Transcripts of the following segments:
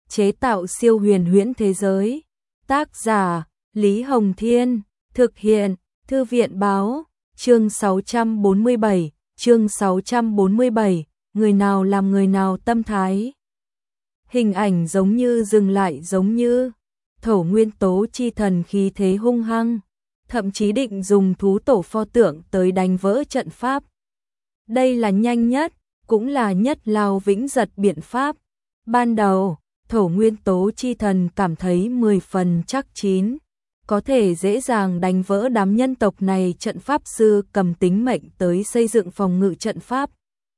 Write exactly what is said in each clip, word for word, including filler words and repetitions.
chế tạo siêu huyền huyễn thế giới. Tác giả Lý Hồng Thiên, thực hiện Thư viện Báo. Chương sáu trăm bốn mươi bảy, chương sáu trăm bốn mươi bảy, người nào làm người nào tâm thái. Hình ảnh giống như dừng lại, giống như Thổ Nguyên Tố chi thần khí thế hung hăng, thậm chí định dùng thú tổ pho tượng tới đánh vỡ trận pháp. Đây là nhanh nhất, cũng là nhất lao vĩnh giật biện pháp. Ban đầu, Thổ Nguyên Tố chi thần cảm thấy mười phần chắc chín, có thể dễ dàng đánh vỡ đám nhân tộc này. Trận pháp sư cầm tính mệnh tới xây dựng phòng ngự trận pháp,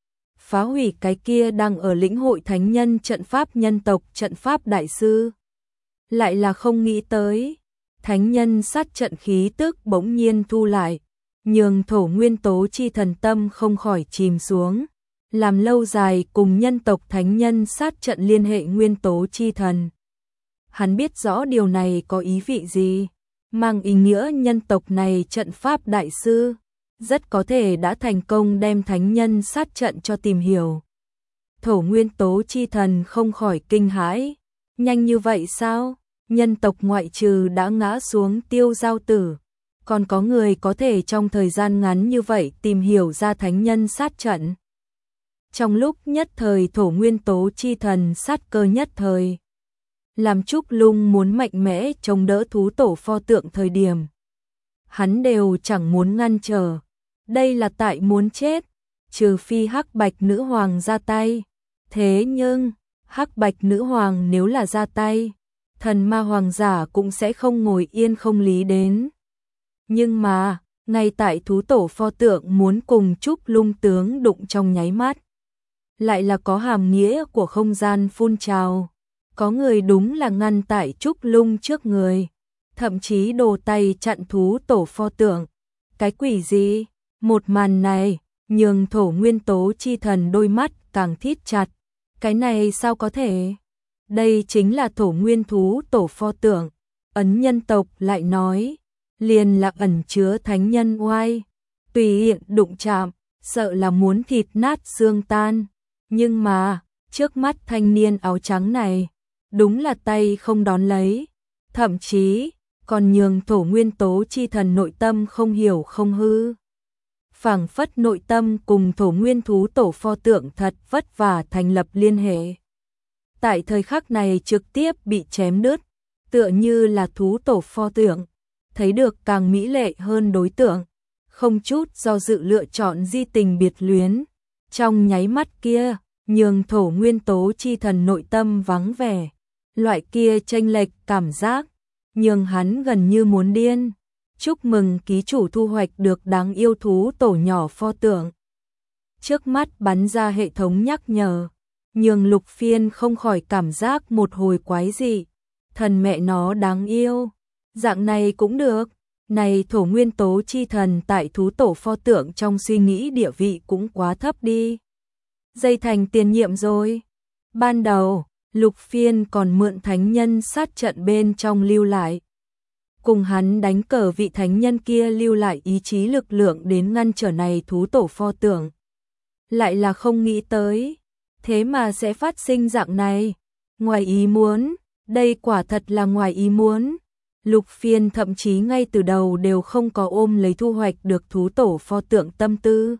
phá hủy cái kia đang ở lĩnh hội thánh nhân trận pháp nhân tộc trận pháp đại sư. Lại là không nghĩ tới, thánh nhân sát trận khí tức bỗng nhiên thu lại, nhường Thổ Nguyên Tố chi thần tâm không khỏi chìm xuống. Làm lâu dài cùng nhân tộc thánh nhân sát trận liên hệ nguyên tố chi thần. Hắn biết rõ điều này có ý vị gì, mang ý nghĩa nhân tộc này trận pháp đại sư rất có thể đã thành công đem thánh nhân sát trận cho tìm hiểu. Thổ Nguyên Tố chi thần không khỏi kinh hãi, nhanh như vậy sao? Nhân tộc ngoại trừ đã ngã xuống Tiêu Giao Tử, còn có người có thể trong thời gian ngắn như vậy tìm hiểu ra thánh nhân sát trận. Trong lúc nhất thời Thổ Nguyên Tố chi thần sát cơ nhất thời, làm Trúc Lung muốn mạnh mẽ chống đỡ thú tổ pho tượng thời điểm, hắn đều chẳng muốn ngăn trở. Đây là tại muốn chết, trừ phi Hắc Bạch Nữ Hoàng ra tay. Thế nhưng, Hắc Bạch Nữ Hoàng nếu là ra tay, thần ma hoàng giả cũng sẽ không ngồi yên không lý đến. Nhưng mà, ngay tại thú tổ pho tượng muốn cùng Trúc Lung tướng đụng trong nháy mắt, lại là có hàm nghĩa của không gian phun trào. Có người đúng là ngăn tại Trúc Lung trước người, thậm chí đồ tay chặn thú tổ pho tượng. Cái quỷ gì? Một màn này, nhường Thổ Nguyên Tố chi thần đôi mắt càng thít chặt. Cái này sao có thể? Đây chính là Thổ Nguyên thú tổ pho tượng. Ấn nhân tộc lại nói, liền là ẩn chứa thánh nhân oai. Tùy hiện đụng chạm, sợ là muốn thịt nát xương tan. Nhưng mà, trước mắt thanh niên áo trắng này, đúng là tay không đón lấy, thậm chí còn nhường Thổ Nguyên Tố chi thần nội tâm không hiểu không hư. Phảng phất nội tâm cùng Thổ Nguyên thú tổ pho tượng thật vất vả thành lập liên hệ. Tại thời khắc này trực tiếp bị chém đứt, tựa như là thú tổ pho tượng, thấy được càng mỹ lệ hơn đối tượng, không chút do dự lựa chọn di tình biệt luyến. Trong nháy mắt kia, nhường Thổ Nguyên Tố chi thần nội tâm vắng vẻ, loại kia chênh lệch cảm giác, nhường hắn gần như muốn điên. Chúc mừng ký chủ thu hoạch được đáng yêu thú tổ nhỏ pho tượng. Trước mắt bắn ra hệ thống nhắc nhở, nhường Lục Phiên không khỏi cảm giác một hồi quái dị. Thần mẹ nó đáng yêu, dạng này cũng được. Này Thổ Nguyên Tố chi thần tại thú tổ pho tượng trong suy nghĩ địa vị cũng quá thấp đi. Dây thành tiền nhiệm rồi. Ban đầu, Lục Phiên còn mượn thánh nhân sát trận bên trong lưu lại. Cùng hắn đánh cờ vị thánh nhân kia lưu lại ý chí lực lượng đến ngăn trở này thú tổ pho tượng. Lại là không nghĩ tới, thế mà sẽ phát sinh dạng này. Ngoài ý muốn, đây quả thật là ngoài ý muốn. Lục Phiên thậm chí ngay từ đầu đều không có ôm lấy thu hoạch được thú tổ pho tượng tâm tư.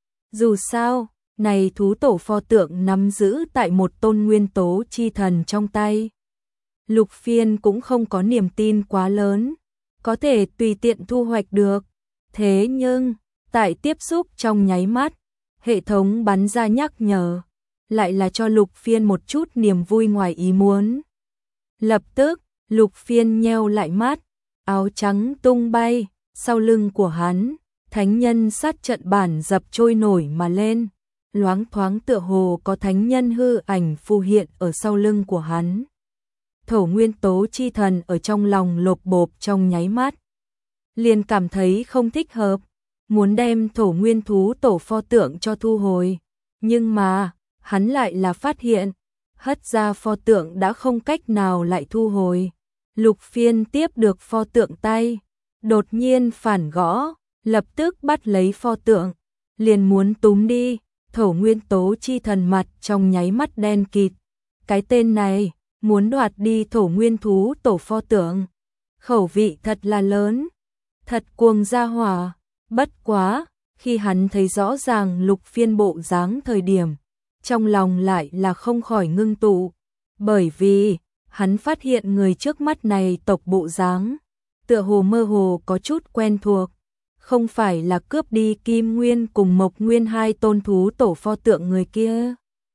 Dù sao, này thú tổ pho tượng nắm giữ tại một tôn nguyên tố chi thần trong tay. Lục Phiên cũng không có niềm tin quá lớn, có thể tùy tiện thu hoạch được. Thế nhưng, tại tiếp xúc trong nháy mắt, hệ thống bắn ra nhắc nhở, lại là cho Lục Phiên một chút niềm vui ngoài ý muốn. Lập tức, Lục Phiên nheo lại mắt, áo trắng tung bay, sau lưng của hắn, thánh nhân sát trận bản dập trôi nổi mà lên, loáng thoáng tựa hồ có thánh nhân hư ảnh phù hiện ở sau lưng của hắn. Thổ Nguyên Tố chi thần ở trong lòng lộp bộp trong nháy mắt, liền cảm thấy không thích hợp, muốn đem Thổ Nguyên thú tổ pho tượng cho thu hồi, nhưng mà, hắn lại là phát hiện, hất ra pho tượng đã không cách nào lại thu hồi. Lục Phiên tiếp được pho tượng tay, đột nhiên phản gõ, lập tức bắt lấy pho tượng, liền muốn túm đi. Thổ Nguyên Tố chi thần mặt trong nháy mắt đen kịt. Cái tên này, muốn đoạt đi thổ nguyên thú tổ pho tượng. Khẩu vị thật là lớn, thật cuồng ra hỏa, bất quá, khi hắn thấy rõ ràng Lục Phiên bộ dáng thời điểm, trong lòng lại là không khỏi ngưng tụ, bởi vì hắn phát hiện người trước mắt này tộc bộ dáng, tựa hồ mơ hồ có chút quen thuộc, không phải là cướp đi Kim Nguyên cùng Mộc Nguyên hai tôn thú tổ pho tượng người kia.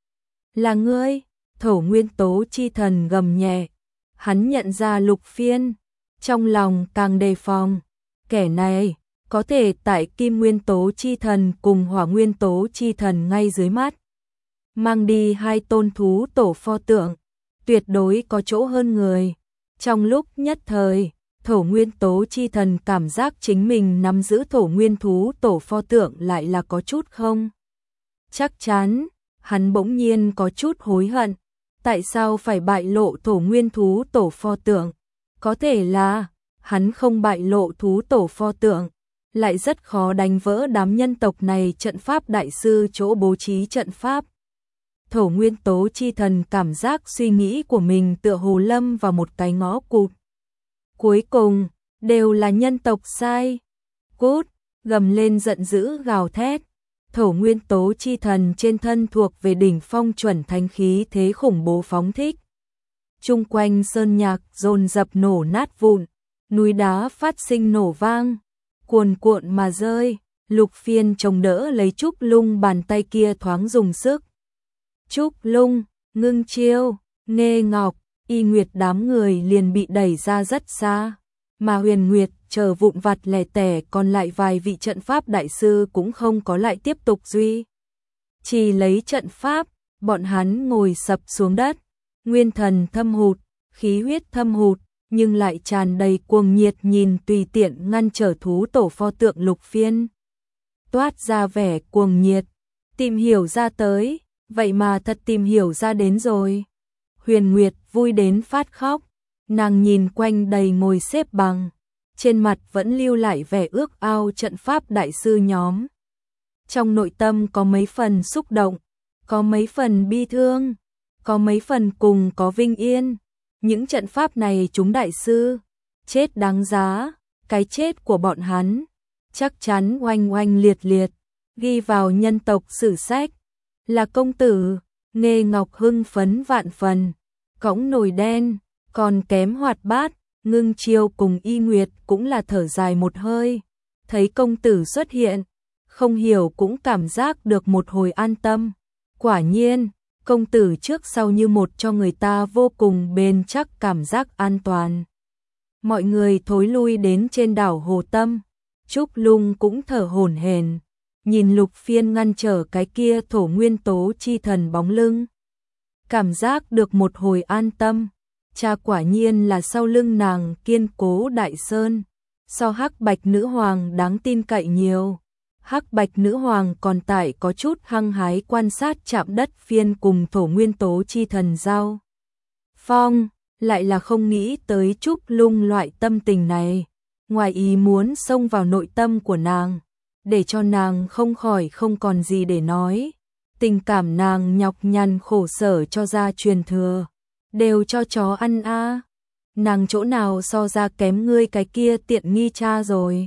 Là ngươi, Thổ Nguyên Tố Chi Thần gầm nhẹ, hắn nhận ra Lục Phiên, trong lòng càng đề phòng, kẻ này có thể tại Kim Nguyên Tố Chi Thần cùng Hỏa Nguyên Tố Chi Thần ngay dưới mắt, mang đi hai tôn thú tổ pho tượng, tuyệt đối có chỗ hơn người. Trong lúc nhất thời, Thổ Nguyên Tố Chi Thần cảm giác chính mình nắm giữ thổ nguyên thú tổ pho tượng lại là có chút không chắc chắn, hắn bỗng nhiên có chút hối hận, tại sao phải bại lộ thổ nguyên thú tổ pho tượng? Có thể là hắn không bại lộ thú tổ pho tượng, lại rất khó đánh vỡ đám nhân tộc này trận pháp đại sư chỗ bố trí trận pháp. Thổ Nguyên Tố Chi Thần cảm giác suy nghĩ của mình tựa hồ lâm vào một cái ngõ cụt. Cuối cùng, đều là nhân tộc sai. Cút, gầm lên giận dữ gào thét. Thổ Nguyên Tố Chi Thần trên thân thuộc về đỉnh phong chuẩn thánh khí thế khủng bố phóng thích. Chung quanh sơn nhạc dồn dập nổ nát vụn, núi đá phát sinh nổ vang, cuồn cuộn mà rơi. Lục Phiên chống đỡ lấy Trúc Lung, bàn tay kia thoáng dùng sức. Trúc Lung, Ngưng Chiêu, Nghê Ngọc, Y Nguyệt đám người liền bị đẩy ra rất xa, mà Huyền Nguyệt chờ vụn vặt lẻ tẻ còn lại vài vị trận pháp đại sư cũng không có lại tiếp tục duy. Chỉ lấy trận pháp, bọn hắn ngồi sập xuống đất, nguyên thần thâm hụt, khí huyết thâm hụt, nhưng lại tràn đầy cuồng nhiệt nhìn tùy tiện ngăn trở thú tổ pho tượng Lục Phiên. Toát ra vẻ cuồng nhiệt, tìm hiểu ra tới, vậy mà thật tìm hiểu ra đến rồi. Huyền Nguyệt vui đến phát khóc, nàng nhìn quanh đầy ngồi xếp bằng, trên mặt vẫn lưu lại vẻ ước ao trận pháp đại sư nhóm. Trong nội tâm có mấy phần xúc động, có mấy phần bi thương, có mấy phần cùng có vinh yên. Những trận pháp này chúng đại sư, chết đáng giá, cái chết của bọn hắn, chắc chắn oanh oanh liệt liệt, ghi vào nhân tộc sử sách. Là công tử, Nghê Ngọc hưng phấn vạn phần, cõng nồi đen, còn kém hoạt bát, Ngưng Chiêu cùng Y Nguyệt cũng là thở dài một hơi, thấy công tử xuất hiện, không hiểu cũng cảm giác được một hồi an tâm. Quả nhiên, công tử trước sau như một cho người ta vô cùng bền chắc cảm giác an toàn. Mọi người thối lui đến trên đảo Hồ Tâm, Trúc Lung cũng thở hổn hển, nhìn Lục Phiên ngăn trở cái kia Thổ Nguyên Tố Chi Thần bóng lưng. Cảm giác được một hồi an tâm, cha quả nhiên là sau lưng nàng kiên cố đại sơn, so Hắc Bạch Nữ Hoàng đáng tin cậy nhiều. Hắc Bạch Nữ Hoàng còn tại có chút hăng hái quan sát chạm đất Phiên cùng Thổ Nguyên Tố Chi Thần giao phong, lại là không nghĩ tới Trúc Lung loại tâm tình này, ngoài ý muốn xông vào nội tâm của nàng, để cho nàng không khỏi không còn gì để nói. Tình cảm nàng nhọc nhằn khổ sở cho ra truyền thừa, đều cho chó ăn a. À. Nàng chỗ nào so ra kém ngươi cái kia tiện nghi cha rồi.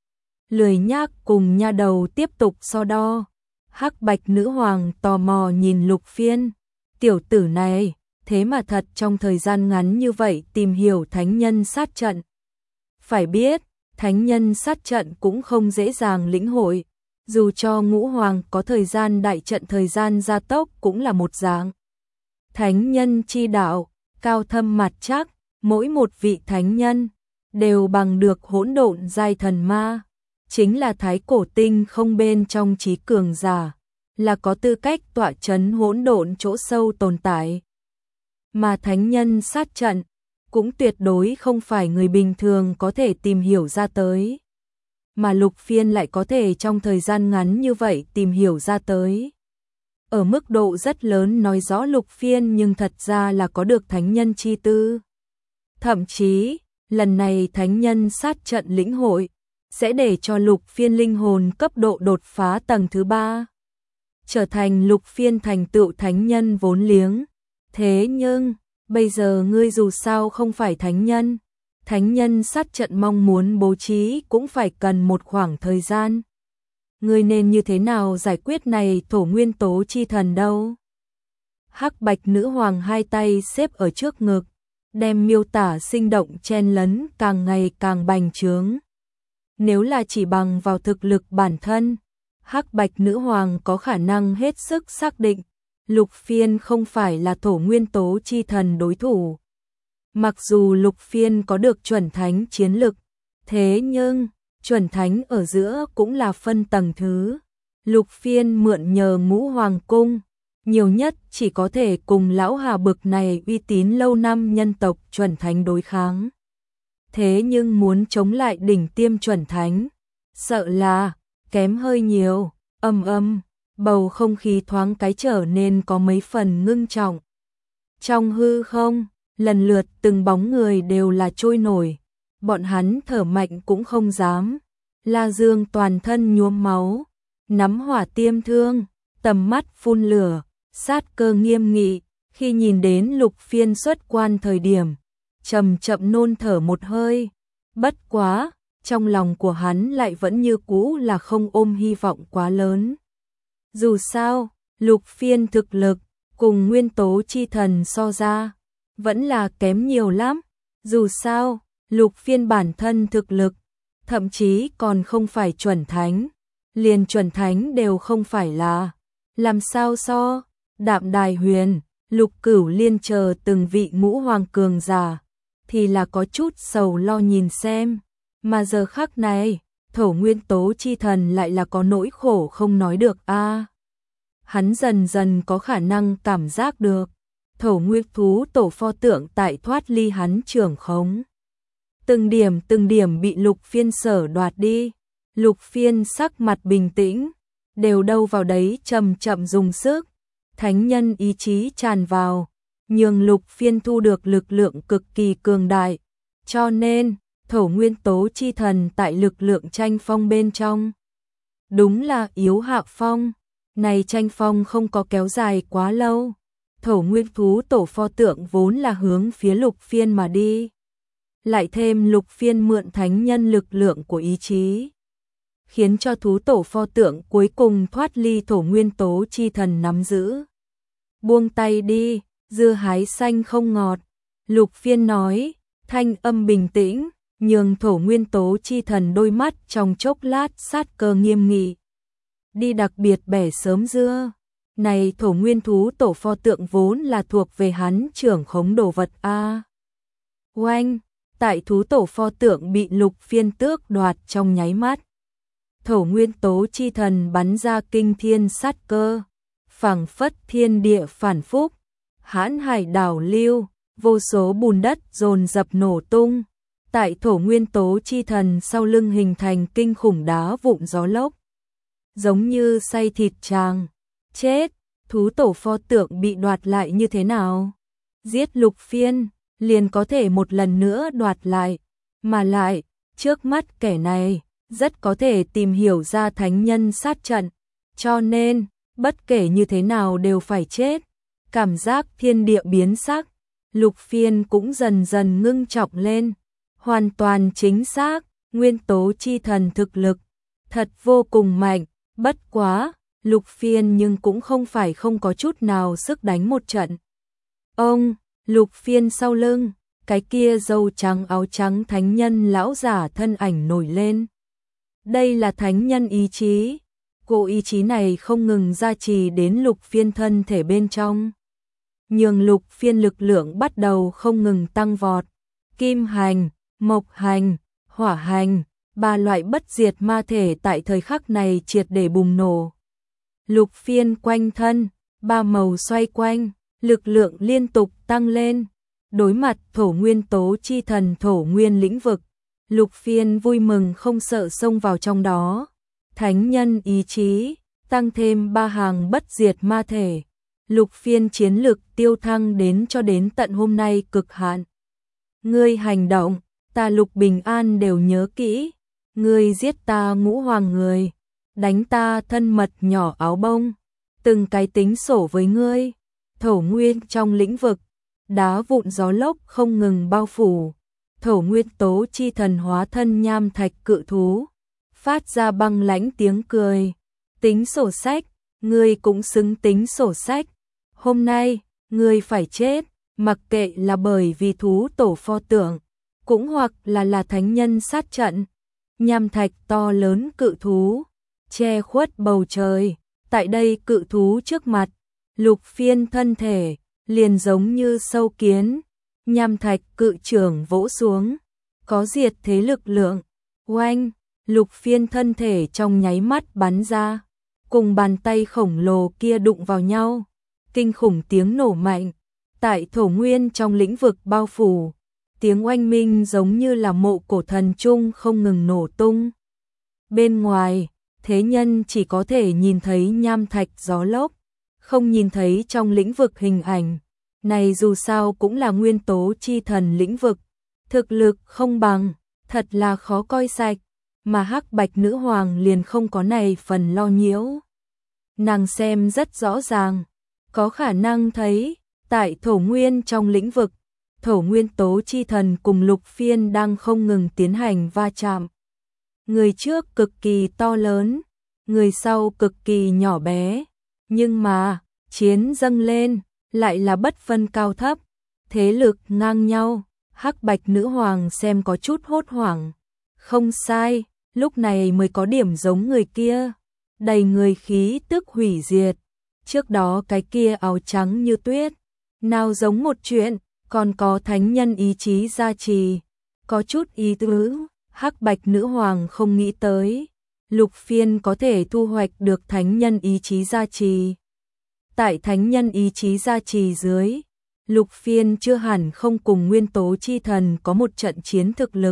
Lười nhác cùng nha đầu tiếp tục so đo. Hắc Bạch Nữ Hoàng tò mò nhìn Lục Phiên, tiểu tử này, thế mà thật trong thời gian ngắn như vậy tìm hiểu thánh nhân sát trận. Phải biết, thánh nhân sát trận cũng không dễ dàng lĩnh hội, dù cho Ngũ Hoàng có thời gian đại trận thời gian gia tốc cũng là một dạng. Thánh nhân chi đạo, cao thâm mặt chắc, mỗi một vị thánh nhân đều bằng được hỗn độn giai thần ma, chính là thái cổ tinh không bên trong trí cường giả, là có tư cách tọa chấn hỗn độn chỗ sâu tồn tại. Mà thánh nhân sát trận cũng tuyệt đối không phải người bình thường có thể tìm hiểu ra tới, mà Lục Phiên lại có thể trong thời gian ngắn như vậy tìm hiểu ra tới. Ở mức độ rất lớn nói rõ Lục Phiên nhưng thật ra là có được thánh nhân chi tư. Thậm chí, lần này thánh nhân sát trận lĩnh hội, sẽ để cho Lục Phiên linh hồn cấp độ đột phá tầng thứ ba, trở thành Lục Phiên thành tựu thánh nhân vốn liếng. Thế nhưng, bây giờ ngươi dù sao không phải thánh nhân, thánh nhân sát trận mong muốn bố trí cũng phải cần một khoảng thời gian. Ngươi nên như thế nào giải quyết này thổ nguyên tố chi thần đâu? Hắc bạch nữ hoàng hai tay xếp ở trước ngực, đem miêu tả sinh động chen lấn càng ngày càng bành trướng. Nếu là chỉ bằng vào thực lực bản thân, Hắc bạch nữ hoàng có khả năng hết sức xác định, Lục Phiên không phải là thổ nguyên tố chi thần đối thủ. Mặc dù Lục Phiên có được chuẩn thánh chiến lực, thế nhưng chuẩn thánh ở giữa cũng là phân tầng thứ. Lục Phiên mượn nhờ Ngũ Hoàng cung, nhiều nhất chỉ có thể cùng lão Hà bực này uy tín lâu năm nhân tộc chuẩn thánh đối kháng. Thế nhưng muốn chống lại đỉnh tiêm chuẩn thánh, sợ là kém hơi nhiều. Âm âm, bầu không khí thoáng cái trở nên có mấy phần ngưng trọng. Trong hư không, lần lượt từng bóng người đều là trôi nổi, bọn hắn thở mạnh cũng không dám. La Dương toàn thân nhuốm máu, nắm hỏa tiêm thương, tầm mắt phun lửa, sát cơ nghiêm nghị, khi nhìn đến Lục Phiên xuất quan thời điểm, chậm chậm nôn thở một hơi. Bất quá, trong lòng của hắn lại vẫn như cũ là không ôm hy vọng quá lớn. Dù sao, Lục Phiên thực lực cùng nguyên tố chi thần so ra, vẫn là kém nhiều lắm. Dù sao, Lục Phiên bản thân thực lực, thậm chí còn không phải chuẩn thánh, liền chuẩn thánh đều không phải là. Làm sao so, Đạm Đài Huyền, Lục Cửu Liên chờ từng vị ngũ hoàng cường giả, thì là có chút sầu lo nhìn xem. Mà giờ khắc này, thổ nguyên tố chi thần lại là có nỗi khổ không nói được a. À, hắn dần dần có khả năng cảm giác được, thổ nguyên thú tổ pho tượng tại thoát ly hắn trưởng khống. Từng điểm từng điểm bị Lục Phiên sở đoạt đi. Lục Phiên sắc mặt bình tĩnh, đều đâu vào đấy chậm chậm dùng sức. Thánh nhân ý chí tràn vào, nhường Lục Phiên thu được lực lượng cực kỳ cường đại. Cho nên, thổ nguyên tố chi thần tại lực lượng tranh phong bên trong, đúng là yếu hạ phong. Này tranh phong không có kéo dài quá lâu, thổ nguyên thú tổ pho tượng vốn là hướng phía Lục Phiên mà đi. Lại thêm Lục Phiên mượn thánh nhân lực lượng của ý chí, khiến cho thú tổ pho tượng cuối cùng thoát ly thổ nguyên tố chi thần nắm giữ. Buông tay đi, dưa hái xanh không ngọt, Lục Phiên nói, thanh âm bình tĩnh, nhường thổ nguyên tố chi thần đôi mắt trong chốc lát sát cơ nghiêm nghị. Đi đặc biệt bẻ sớm dưa, này thổ nguyên thú tổ pho tượng vốn là thuộc về hắn trưởng khống đồ vật a. Oanh, tại thú tổ pho tượng bị Lục Phiên tước đoạt trong nháy mắt, thổ nguyên tố chi thần bắn ra kinh thiên sát cơ, phảng phất thiên địa phản phúc, hãn hải đảo lưu, vô số bùn đất dồn dập nổ tung. Tại thổ nguyên tố chi thần sau lưng hình thành kinh khủng đá vụn gió lốc, giống như xay thịt tràng. Chết, thú tổ pho tượng bị đoạt lại như thế nào? Giết Lục Phiên, liền có thể một lần nữa đoạt lại, mà lại, trước mắt kẻ này, rất có thể tìm hiểu ra thánh nhân sát trận, cho nên, bất kể như thế nào đều phải chết. Cảm giác thiên địa biến sắc, Lục Phiên cũng dần dần ngưng trọng lên. Hoàn toàn chính xác, nguyên tố chi thần thực lực, thật vô cùng mạnh. Bất quá, Lục Phiên nhưng cũng không phải không có chút nào sức đánh một trận. Ông, Lục Phiên sau lưng, cái kia râu trắng áo trắng thánh nhân lão giả thân ảnh nổi lên. Đây là thánh nhân ý chí. Cô ý chí này không ngừng gia trì đến Lục Phiên thân thể bên trong, nhường Lục Phiên lực lượng bắt đầu không ngừng tăng vọt. Kim hành, mộc hành, hỏa hành, ba loại bất diệt ma thể tại thời khắc này triệt để bùng nổ. Lục Phiên quanh thân, ba màu xoay quanh, lực lượng liên tục tăng lên. Đối mặt thổ nguyên tố chi thần thổ nguyên lĩnh vực, Lục Phiên vui mừng không sợ xông vào trong đó. Thánh nhân ý chí, tăng thêm ba hàng bất diệt ma thể. Lục Phiên chiến lực tiêu thăng đến cho đến tận hôm nay cực hạn. Ngươi hành động, ta Lục Bình An đều nhớ kỹ. Ngươi giết ta ngũ hoàng người, đánh ta thân mật nhỏ áo bông, từng cái tính sổ với ngươi. Thổ nguyên trong lĩnh vực, đá vụn gió lốc không ngừng bao phủ. Thổ nguyên tố chi thần hóa thân nham thạch cự thú, phát ra băng lãnh tiếng cười. Tính sổ sách, ngươi cũng xứng tính sổ sách. Hôm nay, ngươi phải chết, mặc kệ là bởi vì thú tổ pho tượng, cũng hoặc là là thánh nhân sát trận. Nham thạch to lớn cự thú, che khuất bầu trời. Tại đây cự thú trước mặt, Lục Phiên thân thể, liền giống như sâu kiến. Nham thạch cự trưởng vỗ xuống, có diệt thế lực lượng. Oanh, Lục Phiên thân thể trong nháy mắt bắn ra, cùng bàn tay khổng lồ kia đụng vào nhau. Kinh khủng tiếng nổ mạnh, tại thổ nguyên trong lĩnh vực bao phủ. Tiếng oanh minh giống như là mộ cổ thần trung không ngừng nổ tung. Bên ngoài, thế nhân chỉ có thể nhìn thấy nham thạch gió lốc, không nhìn thấy trong lĩnh vực hình ảnh. Này dù sao cũng là nguyên tố chi thần lĩnh vực, thực lực không bằng, thật là khó coi sạch, mà Hắc Bạch Nữ Hoàng liền không có này phần lo nhiễu. Nàng xem rất rõ ràng, có khả năng thấy, tại thổ nguyên trong lĩnh vực, thổ nguyên tố chi thần cùng Lục Phiên đang không ngừng tiến hành va chạm. Người trước cực kỳ to lớn, người sau cực kỳ nhỏ bé, nhưng mà, chiến dâng lên, lại là bất phân cao thấp, thế lực ngang nhau. Hắc Bạch Nữ Hoàng xem có chút hốt hoảng. Không sai, lúc này mới có điểm giống người kia, đầy người khí tức hủy diệt. Trước đó cái kia áo trắng như tuyết, nào giống một chuyện, còn có thánh nhân ý chí gia trì, có chút ý tứ. Hắc Bạch Nữ Hoàng không nghĩ tới, Lục Phiên có thể thu hoạch được thánh nhân ý chí gia trì. Tại thánh nhân ý chí gia trì dưới, Lục Phiên chưa hẳn không cùng nguyên tố chi thần có một trận chiến thực lực.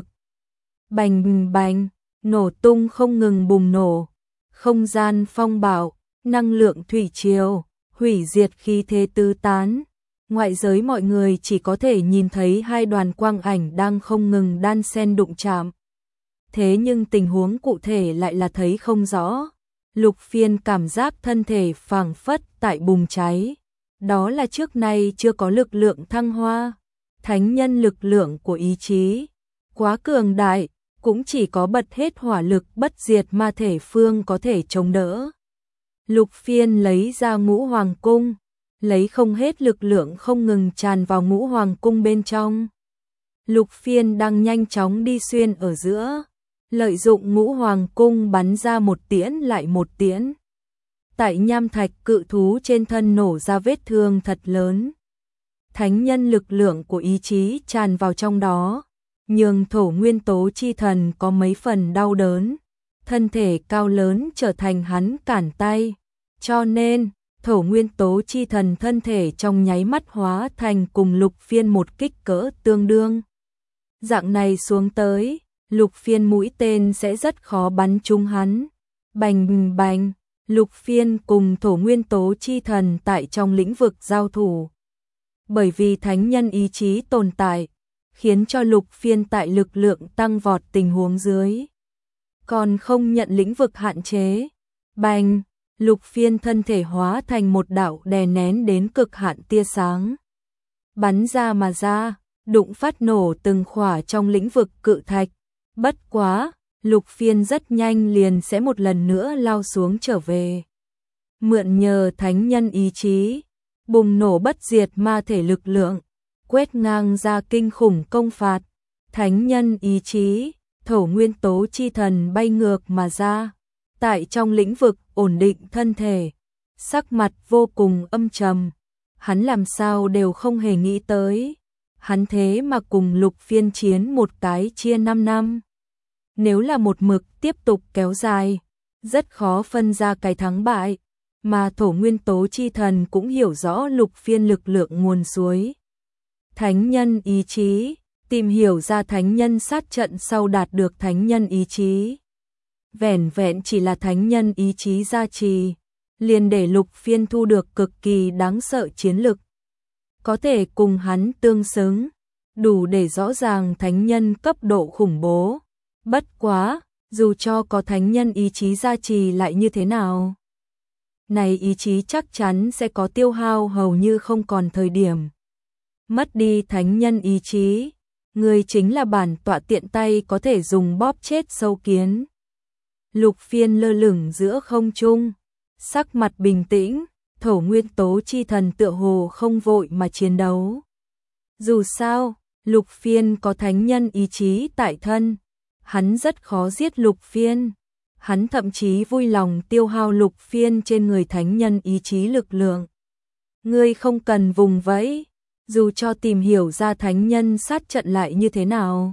Bành bành, nổ tung không ngừng bùng nổ, không gian phong bạo, năng lượng thủy triều, hủy diệt khí thế tứ tán. Ngoại giới mọi người chỉ có thể nhìn thấy hai đoàn quang ảnh đang không ngừng đan xen đụng chạm. Thế nhưng tình huống cụ thể lại là thấy không rõ. Lục Phiên cảm giác thân thể phảng phất tại bùng cháy. Đó là trước nay chưa có lực lượng thăng hoa. Thánh nhân lực lượng của ý chí quá cường đại, cũng chỉ có bật hết hỏa lực bất diệt ma thể phương có thể chống đỡ. Lục Phiên lấy ra ngũ hoàng cung, lấy không hết lực lượng không ngừng tràn vào ngũ hoàng cung bên trong. Lục Phiên đang nhanh chóng đi xuyên ở giữa, lợi dụng ngũ hoàng cung bắn ra một tiễn lại một tiễn. Tại nham thạch cự thú trên thân nổ ra vết thương thật lớn. Thánh nhân lực lượng của ý chí tràn vào trong đó, nhường thổ nguyên tố chi thần có mấy phần đau đớn. Thân thể cao lớn trở thành hắn cản tay, cho nên thổ nguyên tố chi thần thân thể trong nháy mắt hóa thành cùng Lục Phiên một kích cỡ tương đương. Dạng này xuống tới, Lục Phiên mũi tên sẽ rất khó bắn trúng hắn. Bành bành, Lục Phiên cùng thổ nguyên tố chi thần tại trong lĩnh vực giao thủ. Bởi vì thánh nhân ý chí tồn tại, khiến cho Lục Phiên tại lực lượng tăng vọt tình huống dưới, còn không nhận lĩnh vực hạn chế. Bành, Lục Phiên thân thể hóa thành một đạo đè nén đến cực hạn tia sáng, bắn ra mà ra, đụng phát nổ từng khỏa trong lĩnh vực cự thạch. Bất quá, Lục Phiên rất nhanh liền sẽ một lần nữa lao xuống trở về. Mượn nhờ thánh nhân ý chí, bùng nổ bất diệt ma thể lực lượng, quét ngang ra kinh khủng công phạt. Thánh nhân ý chí, thổ nguyên tố chi thần bay ngược mà ra, tại trong lĩnh vực ổn định thân thể, sắc mặt vô cùng âm trầm. Hắn làm sao đều không hề nghĩ tới, hắn thế mà cùng Lục Phiên chiến một cái chia năm năm. Nếu là một mực tiếp tục kéo dài, rất khó phân ra cái thắng bại, mà thổ nguyên tố chi thần cũng hiểu rõ Lục Phiên lực lượng nguồn suối. Thánh nhân ý chí, tìm hiểu ra thánh nhân sát trận sau đạt được thánh nhân ý chí. Vẻn vẹn chỉ là thánh nhân ý chí gia trì, liền để Lục Phiên thu được cực kỳ đáng sợ chiến lực. Có thể cùng hắn tương xứng, đủ để rõ ràng thánh nhân cấp độ khủng bố. Bất quá, dù cho có thánh nhân ý chí gia trì lại như thế nào, này ý chí chắc chắn sẽ có tiêu hao hầu như không còn thời điểm. mất đi thánh nhân ý chí, ngươi chính là bản tọa tiện tay có thể dùng bóp chết sâu kiến. Lục Phiên lơ lửng giữa không trung, sắc mặt bình tĩnh, thổ nguyên tố chi thần tựa hồ không vội mà chiến đấu. Dù sao, Lục Phiên có thánh nhân ý chí tại thân, hắn rất khó giết Lục Phiên. Hắn thậm chí vui lòng tiêu hao Lục Phiên trên người thánh nhân ý chí lực lượng. Ngươi không cần vùng vẫy, dù cho tìm hiểu ra thánh nhân sát trận lại như thế nào.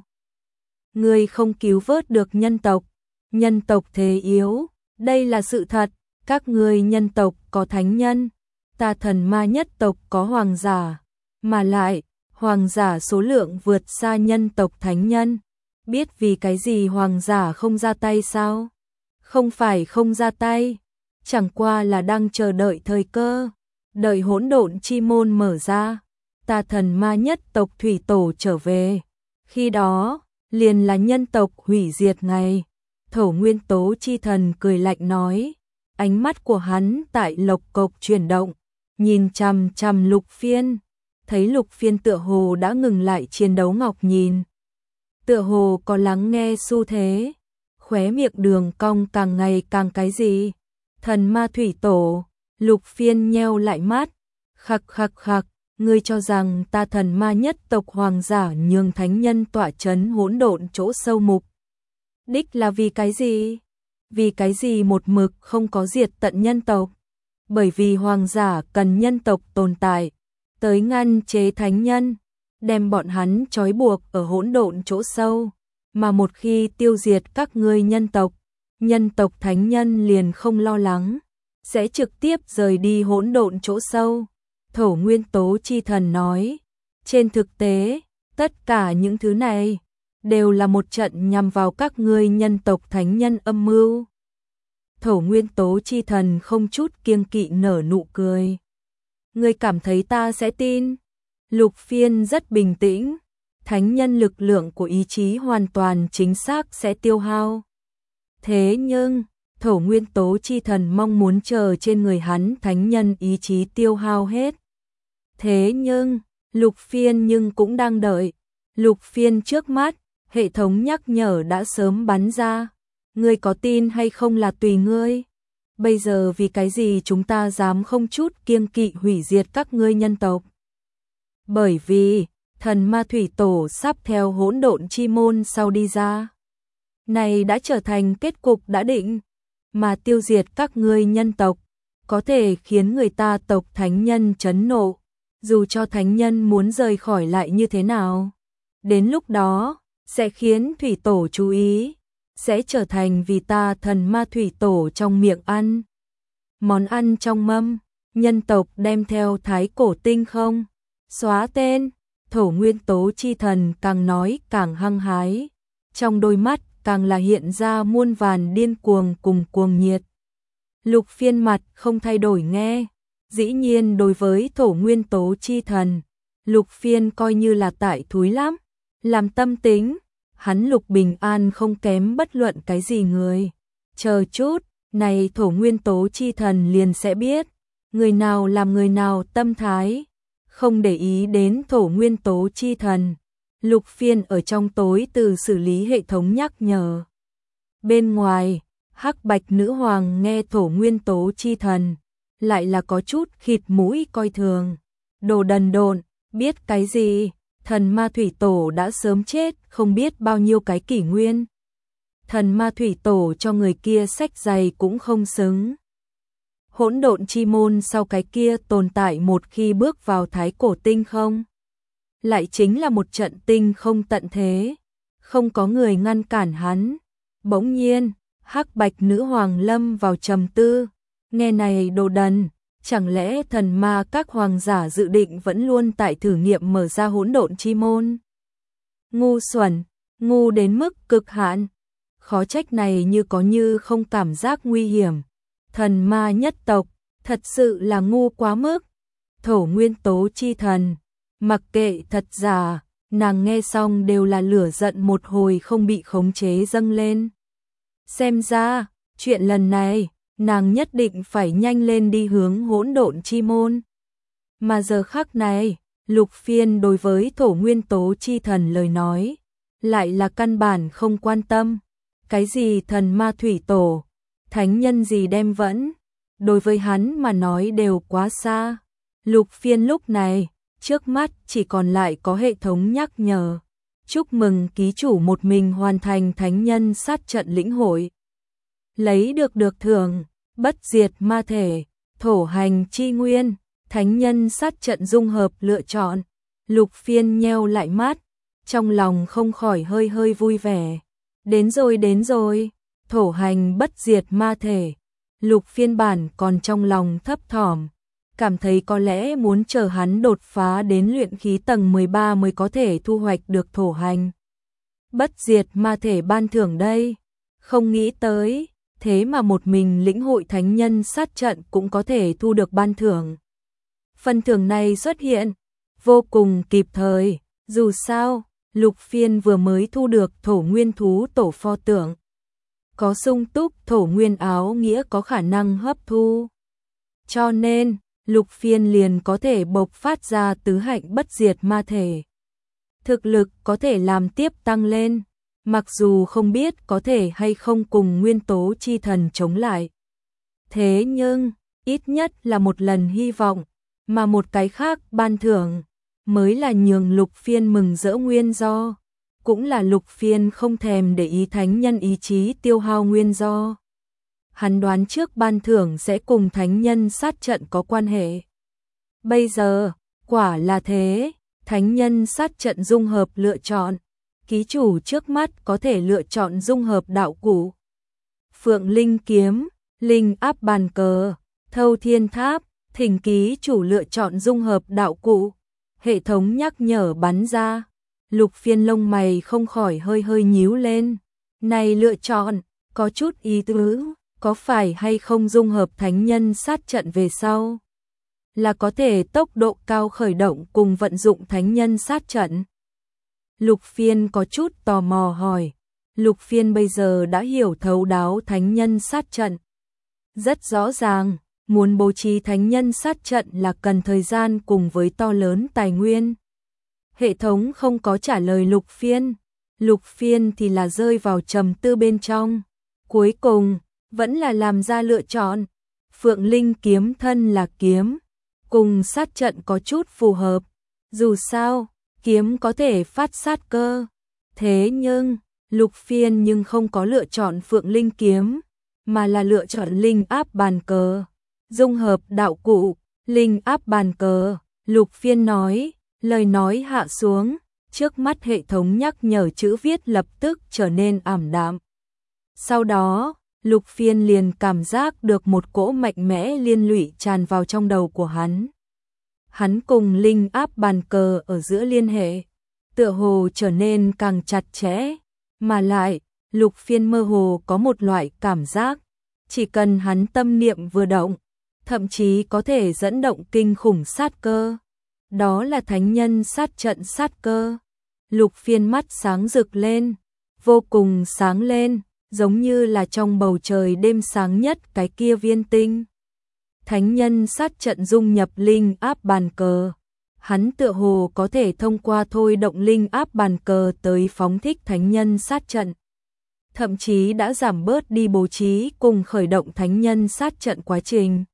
Ngươi không cứu vớt được nhân tộc, nhân tộc thế yếu, đây là sự thật, các ngươi nhân tộc có thánh nhân, ta thần ma nhất tộc có hoàng giả, mà lại, hoàng giả số lượng vượt xa nhân tộc thánh nhân. Biết vì cái gì hoàng giả không ra tay sao? Không phải không ra tay, chẳng qua là đang chờ đợi thời cơ, đợi hỗn độn chi môn mở ra, ta thần ma nhất tộc thủy tổ trở về. Khi đó, liền là nhân tộc hủy diệt ngày. Thổ nguyên tố chi thần cười lạnh nói, ánh mắt của hắn tại lộc cộc chuyển động, nhìn chằm chằm Lục Phiên, thấy Lục Phiên tựa hồ đã ngừng lại chiến đấu ngọc nhìn. Tựa hồ có lắng nghe xu thế, khóe miệng đường cong càng ngày càng cái gì. Thần ma thủy tổ, Lục Phiên nheo lại mắt, khặc khặc khặc, ngươi cho rằng ta thần ma nhất tộc hoàng giả nhường thánh nhân tỏa chấn hỗn độn chỗ sâu mục. Đích là vì cái gì? Vì cái gì một mực không có diệt tận nhân tộc? Bởi vì hoàng giả cần nhân tộc tồn tại, tới ngăn chế thánh nhân, đem bọn hắn trói buộc ở hỗn độn chỗ sâu, mà một khi tiêu diệt các ngươi nhân tộc, nhân tộc thánh nhân liền không lo lắng, sẽ trực tiếp rời đi hỗn độn chỗ sâu. Thổ nguyên tố chi thần nói, trên thực tế, tất cả những thứ này đều là một trận nhằm vào các ngươi nhân tộc thánh nhân âm mưu. Thổ nguyên tố chi thần không chút kiêng kỵ nở nụ cười. Ngươi cảm thấy ta sẽ tin? Lục Phiên rất bình tĩnh, thánh nhân lực lượng của ý chí hoàn toàn chính xác sẽ tiêu hao. Thế nhưng, thổ nguyên tố chi thần mong muốn chờ trên người hắn thánh nhân ý chí tiêu hao hết. Thế nhưng, Lục Phiên nhưng cũng đang đợi. Lục Phiên trước mắt, hệ thống nhắc nhở đã sớm bắn ra. Ngươi có tin hay không là tùy ngươi. Bây giờ vì cái gì chúng ta dám không chút kiêng kỵ hủy diệt các ngươi nhân tộc? Bởi vì, thần ma thủy tổ sắp theo hỗn độn chi môn sau đi ra. Này đã trở thành kết cục đã định, mà tiêu diệt các ngươi nhân tộc, có thể khiến người ta tộc thánh nhân chấn nộ, dù cho thánh nhân muốn rời khỏi lại như thế nào. Đến lúc đó, sẽ khiến thủy tổ chú ý, sẽ trở thành vì ta thần ma thủy tổ trong miệng ăn. Món ăn trong mâm, nhân tộc đem theo thái cổ tinh không? Xóa tên, thổ nguyên tố chi thần càng nói càng hăng hái, trong đôi mắt càng là hiện ra muôn vàn điên cuồng cùng cuồng nhiệt. Lục Phiên mặt không thay đổi nghe, dĩ nhiên đối với thổ nguyên tố chi thần, Lục Phiên coi như là tại thúi lắm, làm tâm tính, hắn Lục Bình An không kém bất luận cái gì người. Chờ chút, này thổ nguyên tố chi thần liền sẽ biết, người nào làm người nào tâm thái. Không để ý đến thổ nguyên tố chi thần, Lục Phiên ở trong tối từ xử lý hệ thống nhắc nhở. Bên ngoài, Hắc Bạch Nữ Hoàng nghe thổ nguyên tố chi thần, lại là có chút khịt mũi coi thường. Đồ đần độn, biết cái gì, thần ma thủy tổ đã sớm chết không biết bao nhiêu cái kỷ nguyên. Thần ma thủy tổ cho người kia xách giày cũng không xứng. Hỗn độn chi môn sau cái kia tồn tại một khi bước vào thái cổ tinh không? Lại chính là một trận tinh không tận thế, không có người ngăn cản hắn. Bỗng nhiên, Hắc Bạch Nữ Hoàng lâm vào trầm tư, nghe này đồ đần, chẳng lẽ thần ma các hoàng giả dự định vẫn luôn tại thử nghiệm mở ra hỗn độn chi môn? Ngu xuẩn, ngu đến mức cực hạn, khó trách này như có như không cảm giác nguy hiểm. Thần ma nhất tộc, thật sự là ngu quá mức. Thổ nguyên tố chi thần, mặc kệ thật giả, nàng nghe xong đều là lửa giận một hồi không bị khống chế dâng lên. Xem ra, chuyện lần này, nàng nhất định phải nhanh lên đi hướng hỗn độn chi môn. Mà giờ khắc này, Lục Phiên đối với thổ nguyên tố chi thần lời nói, lại là căn bản không quan tâm. Cái gì thần ma thủy tổ, thánh nhân gì đem vẫn, đối với hắn mà nói đều quá xa. Lục Phiên lúc này, trước mắt chỉ còn lại có hệ thống nhắc nhở. Chúc mừng ký chủ một mình hoàn thành thánh nhân sát trận lĩnh hội. Lấy được được thưởng, bất diệt ma thể, thổ hành chi nguyên, thánh nhân sát trận dung hợp lựa chọn. Lục Phiên nheo lại mắt, trong lòng không khỏi hơi hơi vui vẻ. Đến rồi đến rồi, thổ hành bất diệt ma thể. Lục Phiên bản còn trong lòng thấp thỏm, cảm thấy có lẽ muốn chờ hắn đột phá đến luyện khí tầng mười ba mới có thể thu hoạch được thổ hành bất diệt ma thể ban thưởng đây. Không nghĩ tới, thế mà một mình lĩnh hội thánh nhân sát trận cũng có thể thu được ban thưởng. Phần thưởng này xuất hiện vô cùng kịp thời, dù sao, Lục Phiên vừa mới thu được thổ nguyên thú tổ pho tượng. Có sung túc thổ nguyên áo nghĩa có khả năng hấp thu. Cho nên, Lục Phiên liền có thể bộc phát ra tứ hạnh bất diệt ma thể. Thực lực có thể làm tiếp tăng lên, mặc dù không biết có thể hay không cùng nguyên tố chi thần chống lại. Thế nhưng, ít nhất là một lần hy vọng, mà một cái khác ban thưởng, mới là nhường Lục Phiên mừng rỡ nguyên do, cũng là Lục Phiên không thèm để ý thánh nhân ý chí tiêu hao nguyên do. Hắn đoán trước ban thưởng sẽ cùng thánh nhân sát trận có quan hệ. Bây giờ, quả là thế, thánh nhân sát trận dung hợp lựa chọn, ký chủ trước mắt có thể lựa chọn dung hợp đạo cụ. Phượng Linh Kiếm, Linh Áp Bàn Cờ, Thâu Thiên Tháp, thỉnh ký chủ lựa chọn dung hợp đạo cụ. Hệ thống nhắc nhở bắn ra, Lục Phiên lông mày không khỏi hơi hơi nhíu lên. Này lựa chọn, có chút ý tứ, có phải hay không dung hợp thánh nhân sát trận về sau? Là có thể tốc độ cao khởi động cùng vận dụng thánh nhân sát trận. Lục Phiên có chút tò mò hỏi. Lục Phiên bây giờ đã hiểu thấu đáo thánh nhân sát trận. Rất rõ ràng, muốn bố trí thánh nhân sát trận là cần thời gian cùng với to lớn tài nguyên. Hệ thống không có trả lời Lục Phiên. Lục Phiên thì là rơi vào trầm tư bên trong. Cuối cùng, vẫn là làm ra lựa chọn. Phượng Linh kiếm thân là kiếm, cùng sát trận có chút phù hợp. Dù sao, kiếm có thể phát sát cơ. Thế nhưng, Lục Phiên nhưng không có lựa chọn Phượng Linh kiếm, mà là lựa chọn Linh Áp Bàn Cờ. Dung hợp đạo cụ, Linh Áp Bàn Cờ. Lục Phiên nói, lời nói hạ xuống, trước mắt hệ thống nhắc nhở chữ viết lập tức trở nên ảm đạm. Sau đó, Lục Phiên liền cảm giác được một cỗ mạnh mẽ liên lụy tràn vào trong đầu của hắn. Hắn cùng Linh Áp Bàn Cờ ở giữa liên hệ, tựa hồ trở nên càng chặt chẽ, mà lại, Lục Phiên mơ hồ có một loại cảm giác, chỉ cần hắn tâm niệm vừa động, thậm chí có thể dẫn động kinh khủng sát cơ. Đó là thánh nhân sát trận sát cơ. Lục Phiên mắt sáng rực lên, vô cùng sáng lên, giống như là trong bầu trời đêm sáng nhất cái kia viên tinh. Thánh nhân sát trận dung nhập Linh Áp Bàn Cờ. Hắn tựa hồ có thể thông qua thôi động Linh Áp Bàn Cờ tới phóng thích thánh nhân sát trận. Thậm chí đã giảm bớt đi bố trí cùng khởi động thánh nhân sát trận quá trình.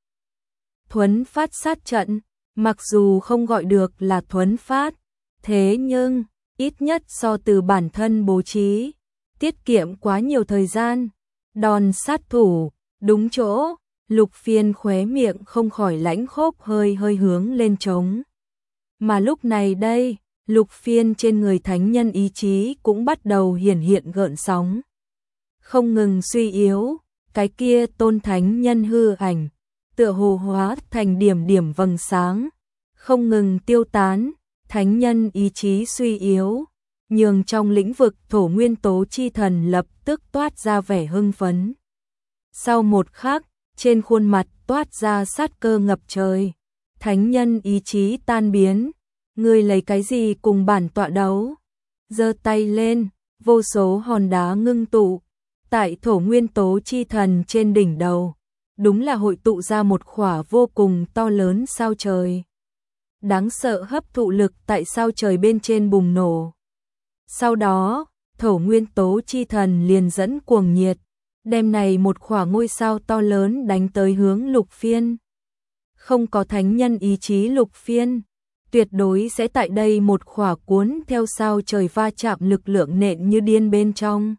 Thuấn phát sát trận, mặc dù không gọi được là thuấn phát, thế nhưng, ít nhất so từ bản thân bố trí, tiết kiệm quá nhiều thời gian. Đòn sát thủ, đúng chỗ, Lục Phiên khóe miệng không khỏi lãnh khốc hơi hơi hướng lên trống. Mà lúc này đây, Lục Phiên trên người thánh nhân ý chí cũng bắt đầu hiển hiện gợn sóng. Không ngừng suy yếu, cái kia tôn thánh nhân hư ảnh, tựa hồ hóa thành điểm điểm vầng sáng, không ngừng tiêu tán, thánh nhân ý chí suy yếu, nhường trong lĩnh vực thổ nguyên tố chi thần lập tức toát ra vẻ hưng phấn. Sau một khắc, trên khuôn mặt toát ra sát cơ ngập trời, thánh nhân ý chí tan biến, ngươi lấy cái gì cùng bản tọa đấu? Giơ tay lên, vô số hòn đá ngưng tụ, tại thổ nguyên tố chi thần trên đỉnh đầu, đúng là hội tụ ra một khỏa vô cùng to lớn sao trời. đáng sợ hấp thụ lực tại sao trời bên trên bùng nổ. Sau đó, thổ nguyên tố chi thần liền dẫn cuồng nhiệt, đem này một khỏa ngôi sao to lớn đánh tới hướng Lục Phiên. Không có thánh nhân ý chí Lục Phiên, tuyệt đối sẽ tại đây một khỏa cuốn theo sao trời va chạm lực lượng nện như điên bên trong.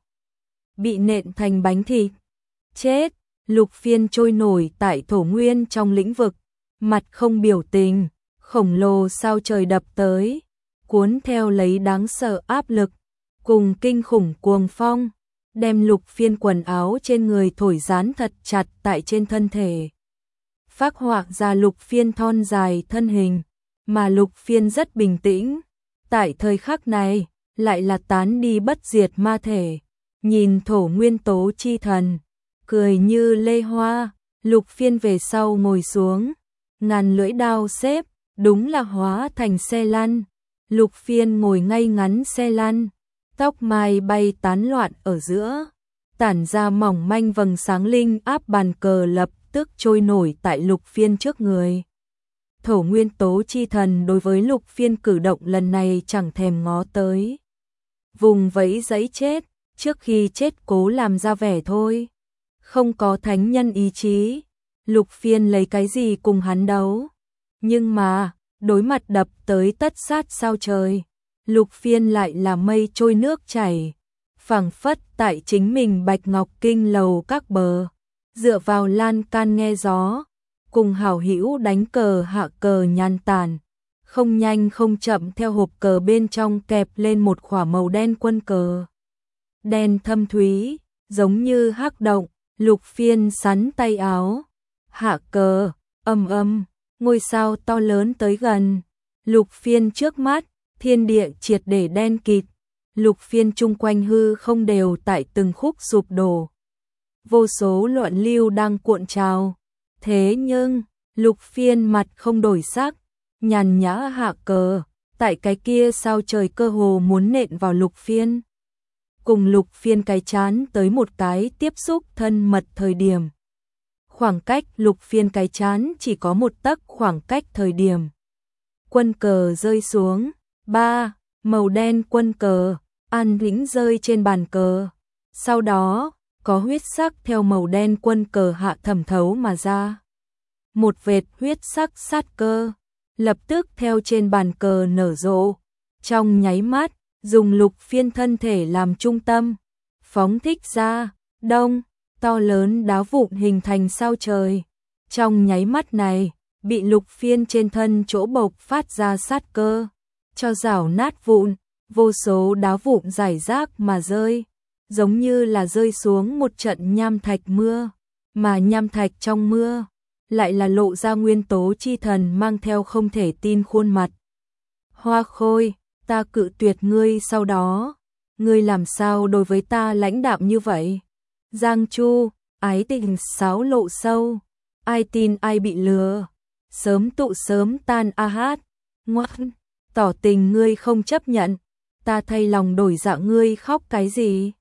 Bị nện thành bánh thịt. Chết, Lục Phiên trôi nổi tại thổ nguyên trong lĩnh vực, mặt không biểu tình, khổng lồ sao trời đập tới, cuốn theo lấy đáng sợ áp lực, cùng kinh khủng cuồng phong, đem Lục Phiên quần áo trên người thổi dán thật chặt tại trên thân thể. Phác họa ra Lục Phiên thon dài thân hình, mà Lục Phiên rất bình tĩnh, tại thời khắc này, lại là tán đi bất diệt ma thể, nhìn thổ nguyên tố chi thần, cười như lê hoa. Lục Phiên về sau ngồi xuống, ngàn lưỡi đao xếp, đúng là hóa thành xe lăn. Lục Phiên ngồi ngay ngắn xe lăn, tóc mai bay tán loạn ở giữa, tản ra mỏng manh vầng sáng linh áp, bàn cờ lập tức trôi nổi tại Lục Phiên trước người. Thổ nguyên tố chi thần đối với Lục Phiên cử động lần này chẳng thèm ngó tới. Vùng vẫy giấy chết, trước khi chết cố làm ra vẻ thôi. Không có thánh nhân ý chí, Lục Phiên lấy cái gì cùng hắn đấu. Nhưng mà, đối mặt đập tới tất sát sao trời, Lục Phiên lại là mây trôi nước chảy, phảng phất tại chính mình Bạch Ngọc Kinh lầu các bờ, dựa vào lan can nghe gió, cùng hảo hữu đánh cờ hạ cờ nhàn tản, không nhanh không chậm theo hộp cờ bên trong kẹp lên một khỏa màu đen quân cờ. Đen thâm thúy, giống như hắc động, Lục Phiên sắn tay áo, hạ cờ, âm âm, ngôi sao to lớn tới gần. Lục Phiên trước mắt, thiên địa triệt để đen kịt, Lục Phiên chung quanh hư không đều tại từng khúc sụp đổ. Vô số luận lưu đang cuộn trào, thế nhưng, Lục Phiên mặt không đổi sắc, nhàn nhã hạ cờ, tại cái kia sao trời cơ hồ muốn nện vào Lục Phiên. Cùng Lục Phiên cái chán tới một cái tiếp xúc thân mật thời điểm. Khoảng cách Lục Phiên cái chán chỉ có một tấc khoảng cách thời điểm. Quân cờ rơi xuống, ba, màu đen quân cờ, an tĩnh rơi trên bàn cờ. Sau đó, có huyết sắc theo màu đen quân cờ hạ thẩm thấu mà ra. Một vệt huyết sắc sát cơ, lập tức theo trên bàn cờ nở rộ. Trong nháy mắt, dùng Lục Phiên thân thể làm trung tâm, phóng thích ra, đông, to lớn đá vụn hình thành sao trời. Trong nháy mắt này, bị Lục Phiên trên thân chỗ bộc phát ra sát cơ, cho rảo nát vụn, vô số đá vụn rải rác mà rơi, giống như là rơi xuống một trận nham thạch mưa, mà nham thạch trong mưa, lại là lộ ra nguyên tố chi thần mang theo không thể tin khuôn mặt. Hoa Khôi, ta cự tuyệt ngươi, sau đó, ngươi làm sao đối với ta lãnh đạm như vậy? Giang Chu, ái tình sáo lộ sâu, ai tin ai bị lừa, sớm tụ sớm tan a hát, ngoan, tỏ tình ngươi không chấp nhận, ta thay lòng đổi dạ ngươi khóc cái gì?